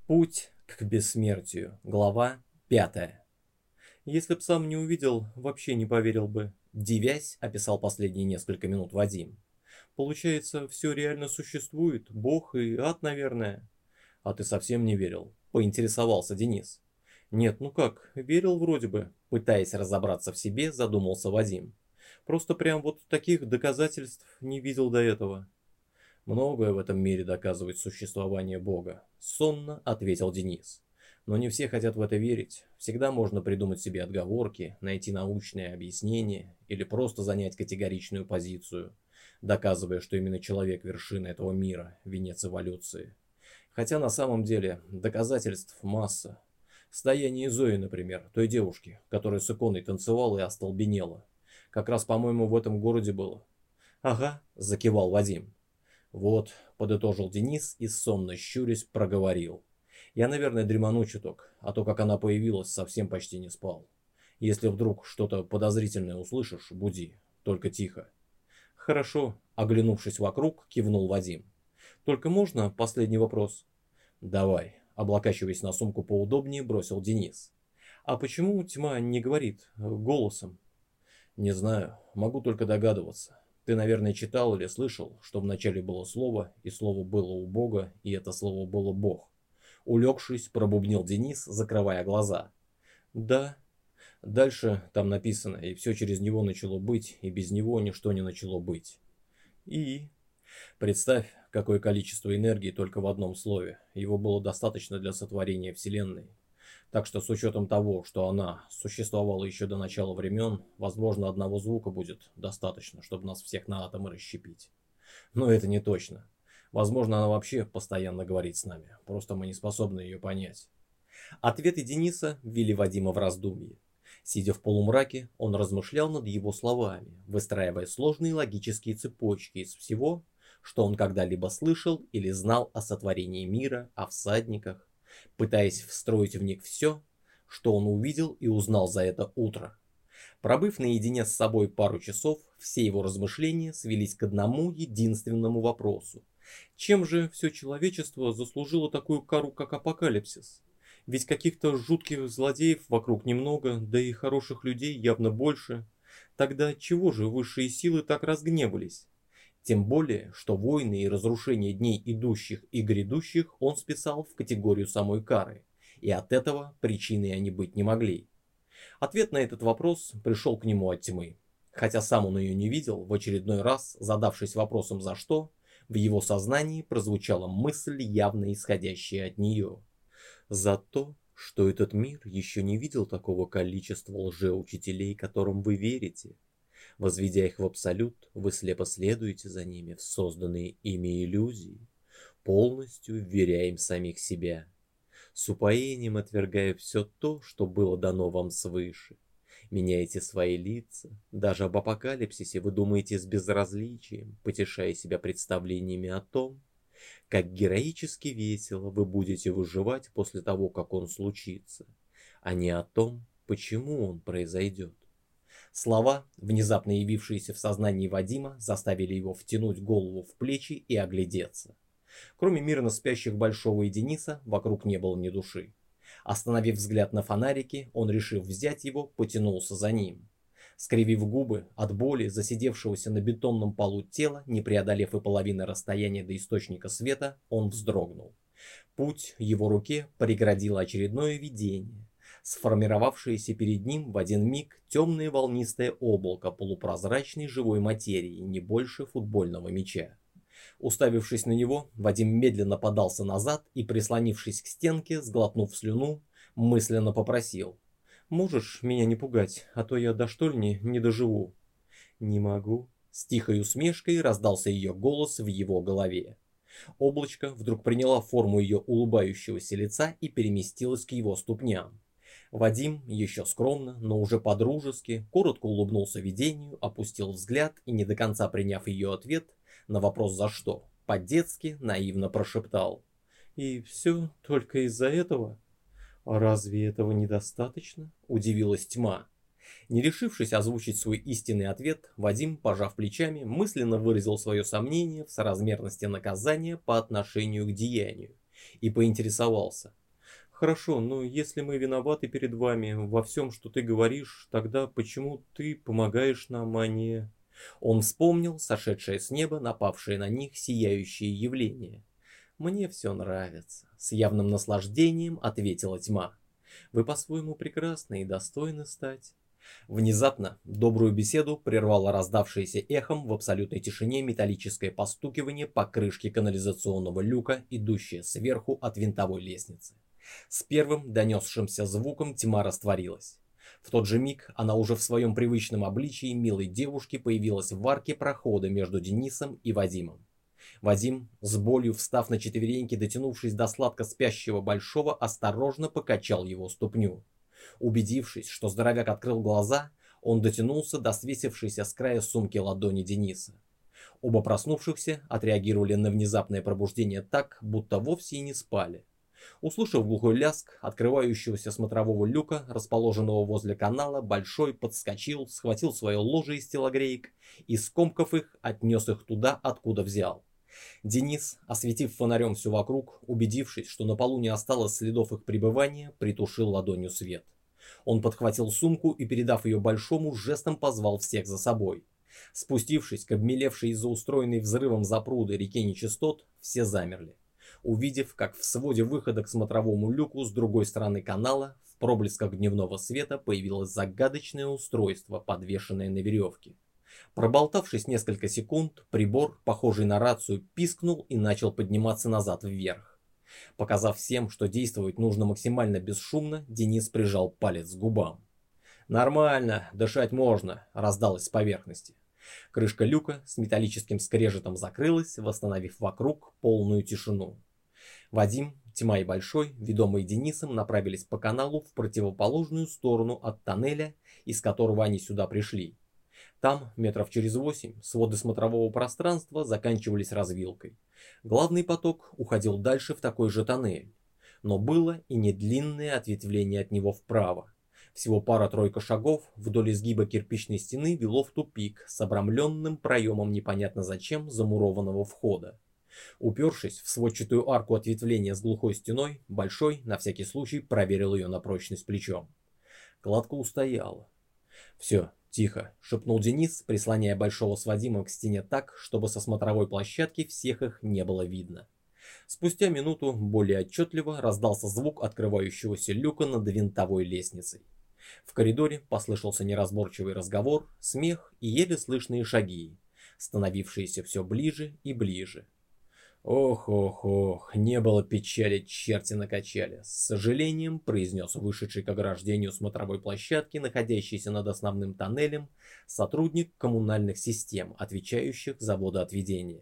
Путь к бессмертию. Глава 5. Если б сам не увидел, вообще не поверил бы. Дивясь, описал последние несколько минут Вадим. Получается, все реально существует, Бог и ад, наверное. А ты совсем не верил? Поинтересовался Денис. Нет, ну как, верил вроде бы. Пытаясь разобраться в себе, задумался Вадим. Просто прям вот таких доказательств не видел до этого. Многое в этом мире доказывает существование Бога, сонно ответил Денис. Но не все хотят в это верить. Всегда можно придумать себе отговорки, найти научное объяснение или просто занять категоричную позицию, доказывая, что именно человек вершина этого мира, венец эволюции. Хотя на самом деле доказательств масса. Стояние Зои, например, той девушки, которая с иконой танцевала и остолбенела. Как раз, по-моему, в этом городе было. Ага, закивал Вадим. Вот, подытожил Денис и сонно щурясь проговорил. Я, наверное, дреману чуток, а то, как она появилась, совсем почти не спал. Если вдруг что-то подозрительное услышишь, буди, только тихо. Хорошо, оглянувшись вокруг, кивнул Вадим. Только можно последний вопрос? Давай, облокачиваясь на сумку поудобнее, бросил Денис. А почему тьма не говорит голосом? Не знаю, могу только догадываться. Ты, наверное, читал или слышал, что вначале было слово, и слово было у Бога, и это слово было Бог. Улегшись, пробубнил Денис, закрывая глаза. Да, дальше там написано, и все через него начало быть, и без него ничто не начало быть. И представь, какое количество энергии только в одном слове. Его было достаточно для сотворения Вселенной. Так что с учетом того, что она существовала еще до начала времен, возможно, одного звука будет достаточно, чтобы нас всех на атомы расщепить. Но это не точно. Возможно, она вообще постоянно говорит с нами, просто мы не способны ее понять. Ответы Дениса ввели Вадима в раздумье. Сидя в полумраке, он размышлял над его словами, выстраивая сложные логические цепочки из всего, что он когда-либо слышал или знал о сотворении мира, о всадниках, пытаясь встроить в них все, что он увидел и узнал за это утро. Пробыв наедине с собой пару часов, все его размышления свелись к одному единственному вопросу. Чем же все человечество заслужило такую кару, как апокалипсис? Ведь каких-то жутких злодеев вокруг немного, да и хороших людей явно больше. Тогда чего же высшие силы так разгневались? Тем более, что войны и разрушения дней идущих и грядущих он списал в категорию самой кары, и от этого причиной они быть не могли. Ответ на этот вопрос пришел к нему от тьмы. Хотя сам он ее не видел, в очередной раз, задавшись вопросом «за что?», в его сознании прозвучала мысль, явно исходящая от нее. «За то, что этот мир еще не видел такого количества лжеучителей, которым вы верите. Возведя их в абсолют, вы слепо следуете за ними в созданные ими иллюзии, полностью вверяя им самих себя, с упоением отвергая все то, что было дано вам свыше. Меняете свои лица, даже об апокалипсисе вы думаете с безразличием, потешая себя представлениями о том, как героически весело вы будете выживать после того, как он случится, а не о том, почему он произойдет. Слова, внезапно явившиеся в сознании Вадима, заставили его втянуть голову в плечи и оглядеться. Кроме мирно спящих Большого и Дениса, вокруг не было ни души. Остановив взгляд на фонарики, он, решив взять его, потянулся за ним. Скривив губы от боли засидевшегося на бетонном полу тела, не преодолев и половины расстояния до источника света, он вздрогнул. Путь его руке преградило очередное видение, сформировавшееся перед ним в один миг темное волнистое облако полупрозрачной живой материи, не больше футбольного мяча. Уставившись на него, Вадим медленно подался назад и, прислонившись к стенке, сглотнув слюну, мысленно попросил: «Можешь меня не пугать, а то я до штольни не доживу». «Не могу». С тихой усмешкой раздался ее голос в его голове. Облачко вдруг приняло форму ее улыбающегося лица и переместилось к его ступням. Вадим, еще скромно, но уже по-дружески, коротко улыбнулся видению, опустил взгляд и, не до конца приняв ее ответ на вопрос «за что?», по-детски наивно прошептал: «И все только из-за этого?» «А разве этого недостаточно?» – удивилась тьма. Не решившись озвучить свой истинный ответ, Вадим, пожав плечами, мысленно выразил свое сомнение в соразмерности наказания по отношению к деянию и поинтересовался. «Хорошо, но если мы виноваты перед вами во всем, что ты говоришь, тогда почему ты помогаешь нам, а не...» Он вспомнил сошедшее с неба, напавшее на них сияющее явление. «Мне все нравится», — с явным наслаждением ответила тьма. «Вы по-своему прекрасны и достойны стать». Внезапно добрую беседу прервало раздавшееся эхом в абсолютной тишине металлическое постукивание по крышке канализационного люка, идущее сверху от винтовой лестницы. С первым донесшимся звуком тьма растворилась. В тот же миг она уже в своем привычном обличии милой девушки появилась в арке прохода между Денисом и Вадимом. Вадим, с болью встав на четвереньки, дотянувшись до сладко спящего Большого, осторожно покачал его ступню. Убедившись, что здоровяк открыл глаза, он дотянулся до свесившейся с края сумки ладони Дениса. Оба проснувшихся отреагировали на внезапное пробуждение так, будто вовсе и не спали. Услышав глухой лязг открывающегося смотрового люка, расположенного возле канала, Большой подскочил, схватил свое ложе из телогреек и, скомкав их, отнес их туда, откуда взял. Денис, осветив фонарем все вокруг, убедившись, что на полу не осталось следов их пребывания, притушил ладонью свет. Он подхватил сумку и, передав ее Большому, жестом позвал всех за собой. Спустившись к обмелевшей из-за устроенной взрывом запруды реке нечистот, все замерли, увидев, как в своде выхода к смотровому люку с другой стороны канала в проблесках дневного света появилось загадочное устройство, подвешенное на веревке. Проболтавшись несколько секунд, прибор, похожий на рацию, пискнул и начал подниматься назад вверх. Показав всем, что действовать нужно максимально бесшумно, Денис прижал палец к губам. «Нормально, дышать можно», — раздалось с поверхности. Крышка люка с металлическим скрежетом закрылась, восстановив вокруг полную тишину. Вадим, Тьма и Большой, ведомые Денисом, направились по каналу в противоположную сторону от тоннеля, из которого они сюда пришли. Там, метров через 8, своды смотрового пространства заканчивались развилкой. Главный поток уходил дальше в такой же тоннель. Но было и недлинное ответвление от него вправо. Всего пара-тройка шагов вдоль изгиба кирпичной стены вело в тупик с обрамленным проемом непонятно зачем замурованного входа. Упершись в сводчатую арку ответвления с глухой стеной, Большой, на всякий случай, проверил ее на прочность плечом. Кладка устояла. «Все, тихо», — шепнул Денис, прислоняя Большого с Вадимом к стене так, чтобы со смотровой площадки всех их не было видно. Спустя минуту более отчетливо раздался звук открывающегося люка над винтовой лестницей. В коридоре послышался неразборчивый разговор, смех и еле слышные шаги, становившиеся все ближе и ближе. «Ох, не было печали, черти накачали», — с сожалением произнес вышедший к ограждению смотровой площадки, находящийся над основным тоннелем, сотрудник коммунальных систем, отвечающих за водоотведение.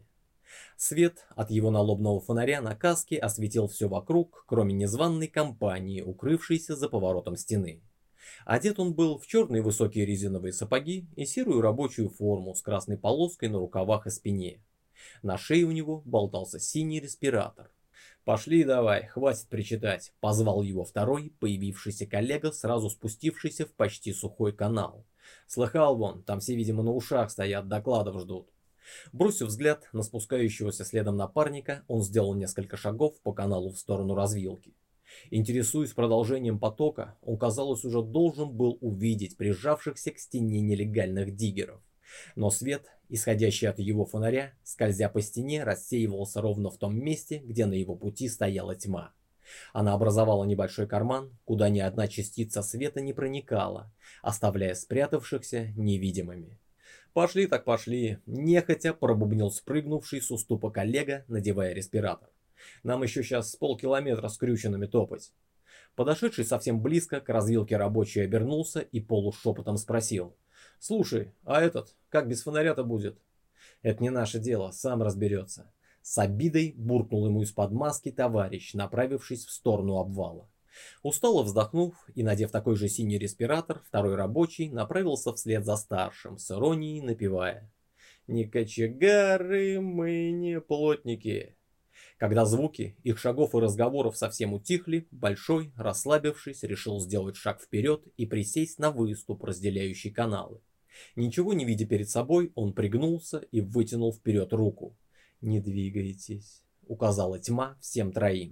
Свет от его налобного фонаря на каске осветил все вокруг, кроме незваной компании, укрывшейся за поворотом стены. Одет он был в черные высокие резиновые сапоги и серую рабочую форму с красной полоской на рукавах и спине. На шее у него болтался синий респиратор. «Пошли давай, хватит причитать», — позвал его второй, появившийся коллега, сразу спустившийся в почти сухой канал. «Слыхал вон, там все, видимо, на ушах стоят, докладов ждут». Бросив взгляд на спускающегося следом напарника, он сделал несколько шагов по каналу в сторону развилки. Интересуясь продолжением потока, он, казалось, уже должен был увидеть прижавшихся к стене нелегальных диггеров. Но свет, исходящий от его фонаря, скользя по стене, рассеивался ровно в том месте, где на его пути стояла тьма. Она образовала небольшой карман, куда ни одна частица света не проникала, оставляя спрятавшихся невидимыми. «Пошли так пошли», — нехотя пробубнил спрыгнувший с уступа коллега, надевая респиратор. «Нам еще сейчас с полкилометра скрюченными топать». Подошедший совсем близко к развилке рабочий обернулся и полушепотом спросил: «Слушай, а этот, как без фонаря-то будет?» «Это не наше дело, сам разберется». С обидой буркнул ему из-под маски товарищ, направившись в сторону обвала. Устало вздохнув и надев такой же синий респиратор, второй рабочий направился вслед за старшим, с иронией напевая: «Не кочегары, мы не плотники». Когда звуки их шагов и разговоров совсем утихли, Большой, расслабившись, решил сделать шаг вперед и присесть на выступ, разделяющий каналы. Ничего не видя перед собой, он пригнулся и вытянул вперед руку. «Не двигайтесь», — указала тьма всем троим.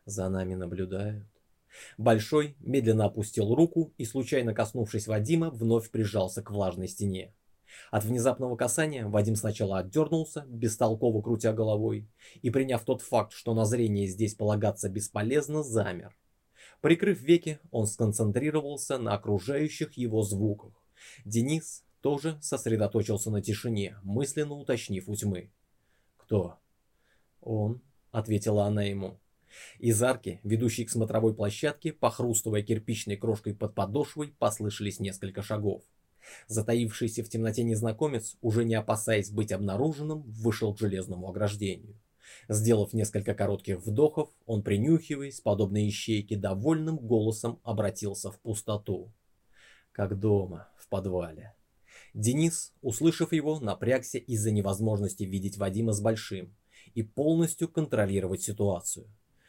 За нами наблюдают. Большой медленно опустил руку и, случайно коснувшись Вадима, вновь прижался к влажной стене. От внезапного касания Вадим сначала отдернулся, бестолково крутя головой, и, приняв тот факт, что на зрение здесь полагаться бесполезно, замер. Прикрыв веки, он сконцентрировался на окружающих его звуках. Денис тоже сосредоточился на тишине, мысленно уточнив у тьмы. «Кто?» «Он», — ответила она ему. Из арки, ведущей к смотровой площадке, похрустывая кирпичной крошкой под подошвой, послышались несколько шагов. Затаившийся в темноте незнакомец, уже не опасаясь быть обнаруженным, вышел к железному ограждению. Сделав несколько коротких вдохов, он, принюхиваясь, подобно ищейке, довольным голосом обратился в пустоту. Как дома, в подвале. Денис, услышав его, напрягся из-за невозможности видеть Вадима с Большим и полностью контролировать ситуацию.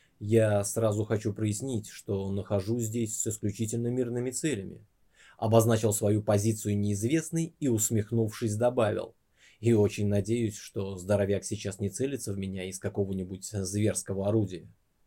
Я сразу хочу прояснить, что нахожусь здесь с исключительно мирными целями. Обозначил свою позицию неизвестный и, усмехнувшись, добавил. И очень надеюсь, что здоровяк сейчас не целится в меня из какого-нибудь зверского орудия.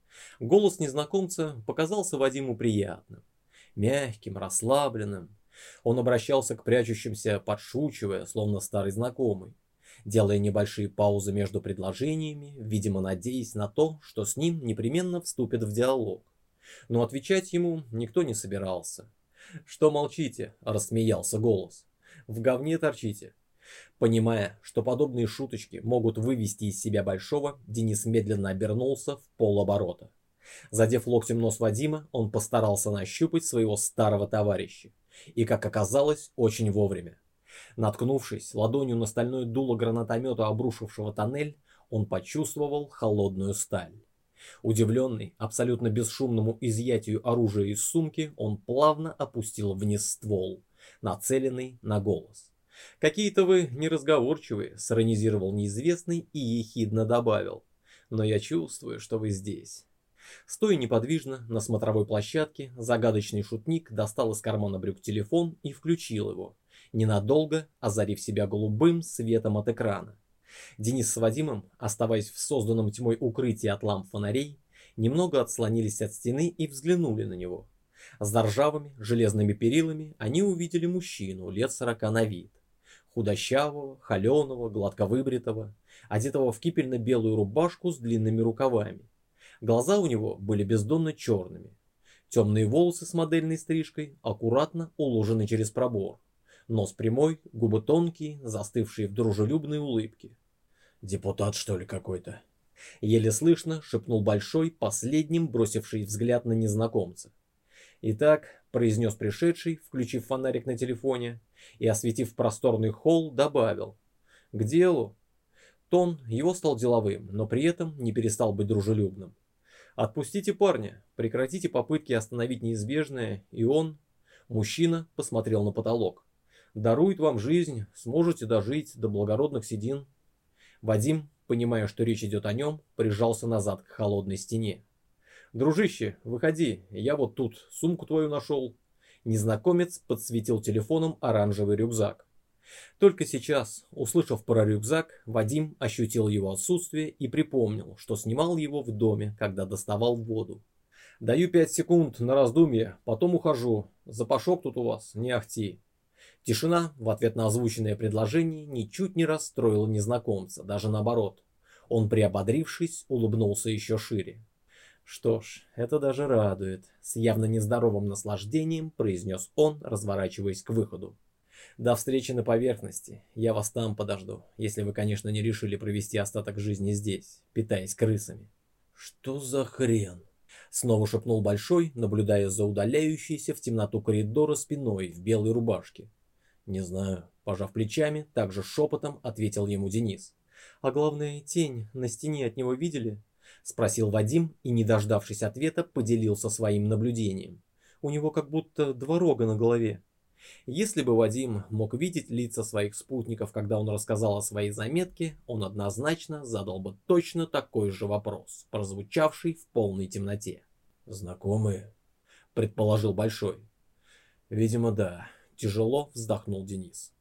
Голос незнакомца показался Вадиму приятным, мягким, расслабленным. Он обращался к прячущимся, подшучивая, словно старый знакомый, делая небольшие паузы между предложениями, видимо, надеясь на то, что с ним непременно вступят в диалог. Но отвечать ему никто не собирался. «Что молчите?» – рассмеялся голос. «В говне торчите». Понимая, что подобные шуточки могут вывести из себя Большого, Денис медленно обернулся в полоборота. Задев локтем нос Вадима, он постарался нащупать своего старого товарища. И, как оказалось, очень вовремя. Наткнувшись ладонью на стальное дуло гранатомета, обрушившего тоннель, он почувствовал холодную сталь. Удивленный абсолютно бесшумному изъятию оружия из сумки, он плавно опустил вниз ствол, нацеленный на голос. «Какие-то вы неразговорчивые», — сиронизировал неизвестный и ехидно добавил. «Но я чувствую, что вы здесь». Стоя неподвижно на смотровой площадке, загадочный шутник достал из кармана брюк телефон и включил его, ненадолго озарив себя голубым светом от экрана. Денис с Вадимом, оставаясь в созданном тьмой укрытии от ламп фонарей, немного отслонились от стены и взглянули на него. С ржавыми железными перилами они увидели мужчину лет 40 на вид. Худощавого, холеного, гладко выбритого, одетого в кипельно-белую рубашку с длинными рукавами. Глаза у него были бездонно черными. Темные волосы с модельной стрижкой аккуратно уложены через пробор. Нос прямой, губы тонкие, застывшие в дружелюбной улыбке. «Депутат, что ли, какой-то?» Еле слышно шепнул Большой, последним бросивший взгляд на незнакомца. «Итак», — произнес пришедший, включив фонарик на телефоне и, осветив просторный холл, добавил. «К делу». Тон его стал деловым, но при этом не перестал быть дружелюбным. «Отпустите парня, прекратите попытки остановить неизбежное, и он...» Мужчина посмотрел на потолок. «Дарует вам жизнь, сможете дожить до благородных седин». Вадим, понимая, что речь идет о нем, прижался назад к холодной стене. «Дружище, выходи, я вот тут сумку твою нашел». Незнакомец подсветил телефоном оранжевый рюкзак. Только сейчас, услышав про рюкзак, Вадим ощутил его отсутствие и припомнил, что снимал его в доме, когда доставал воду. «Даю 5 секунд на раздумье, потом ухожу. Запашок тут у вас, не ахти». Тишина в ответ на озвученное предложение ничуть не расстроила незнакомца, даже наоборот. Он, приободрившись, улыбнулся еще шире. «Что ж, это даже радует», — с явно нездоровым наслаждением произнес он, разворачиваясь к выходу. «До встречи на поверхности. Я вас там подожду, если вы, конечно, не решили провести остаток жизни здесь, питаясь крысами». «Что за хрен?» — снова шепнул Большой, наблюдая за удаляющейся в темноту коридора спиной в белой рубашке. «Не знаю», — пожав плечами, также шепотом ответил ему Денис. «А главное, тень на стене от него видели?» — спросил Вадим и, не дождавшись ответа, поделился своим наблюдением. «У него как будто 2 рога на голове». Если бы Вадим мог видеть лица своих спутников, когда он рассказал о своей заметке, он однозначно задал бы точно такой же вопрос, прозвучавший в полной темноте. «Знакомые?» — предположил Большой. «Видимо, да», — тяжело вздохнул Денис.